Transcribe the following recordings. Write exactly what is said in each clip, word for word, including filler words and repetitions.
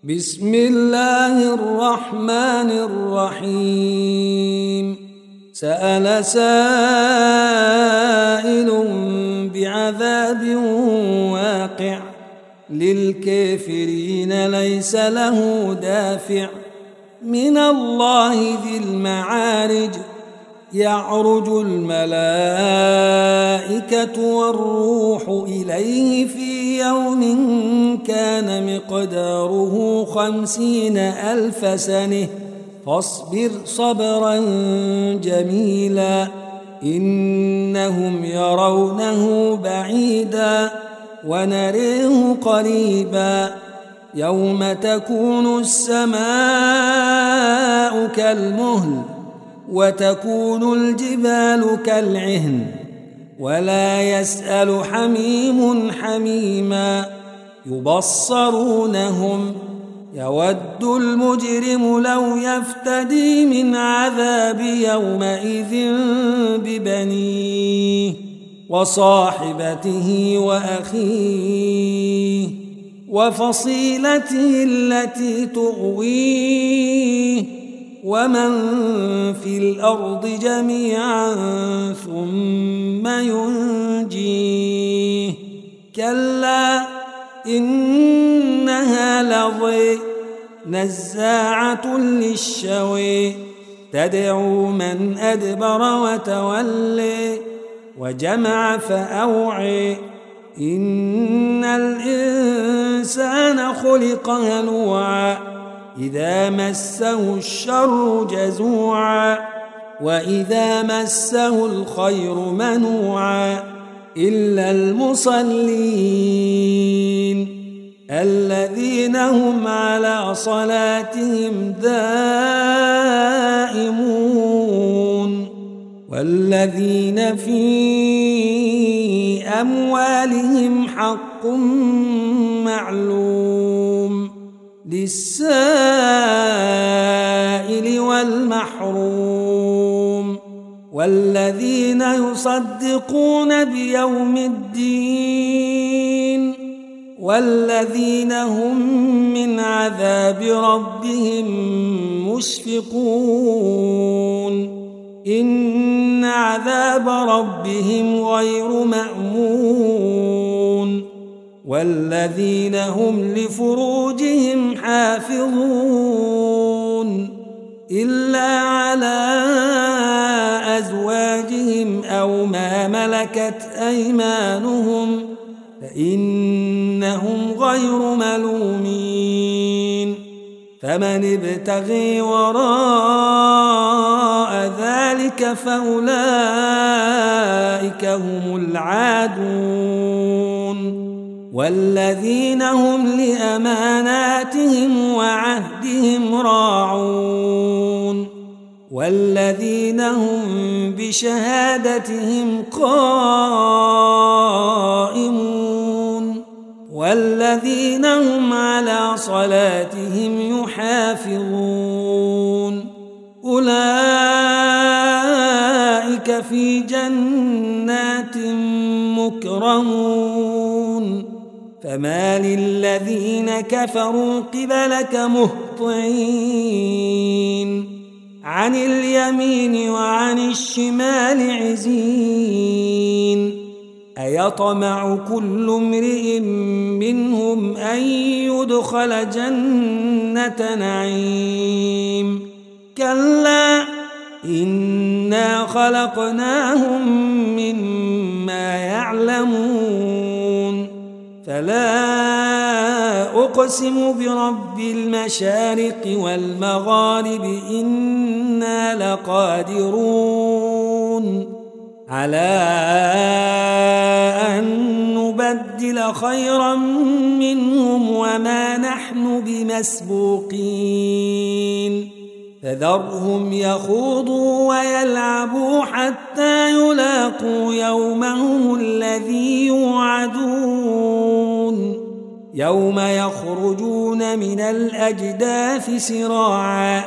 بسم الله الرحمن الرحيم سأل سائل بعذاب واقع للكافرين ليس له دافع من الله ذي المعارج يعرج الملائكة والروح إليه في يوم كان مقداره خمسين ألف سنة فاصبر صبرا جميلا إنهم يرونه بعيدا ونريه قريبا يوم تكون السماء كالمهل وتكون الجبال كالعهن ولا يسأل حميم حميما يبصرونهم يود المجرم لو يفتدي من عذاب يومئذ ببنيه وصاحبته وأخيه وفصيلته التي تؤويه ومن في الأرض جميعا ثم ينجيه كلا إنها لظى نزاعة للشوى تدعو من أدبر وتولى وجمع فأوعى إن الإنسان خلق هلوعا إذا مسه الشر جزوعا وإذا مسه الخير منوعا إلا المصلين الذين هم على صلاتهم دائمون والذين في أموالهم حق معلوم للسائل والمحروم والذين يصدقون بيوم الدين والذين هم من عذاب ربهم مشفقون إن عذاب ربهم غير مأمون والذين هم لفروجهم حافظون إلا على أزواجهم أو ما ملكت أيمانهم فإنهم غير ملومين فمن ابتغي وراء ذلك فأولئك هم العادون والذين هم لأماناتهم وعهدهم راعون والذين هم بشهادتهم قائمون والذين هم على صلاتهم يحافظون أولئك في جنات مكرمون فما للذين كفروا قبلك مهطعين عن اليمين وعن الشمال عزين أيطمع كل امرئ منهم أن يدخل جنة نعيم كلا إنا خلقناهم مما يعلمون فلا أقسم برب المشارق والمغارب إنا لقادرون على أن نبدل خيرا منهم وما نحن بمسبوقين فذرهم يخوضوا ويلعبوا حتى يلاقوا يومهم الذي يوعدون يوم يخرجون من الأجداث سراعا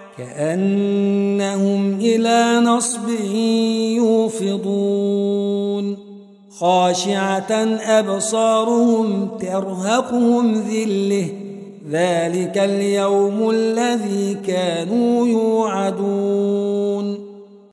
كأنهم إلى نصب يوفضون خاشعة أبصارهم ترهقهم ذلة ذلك اليوم الذي كانوا يوعدون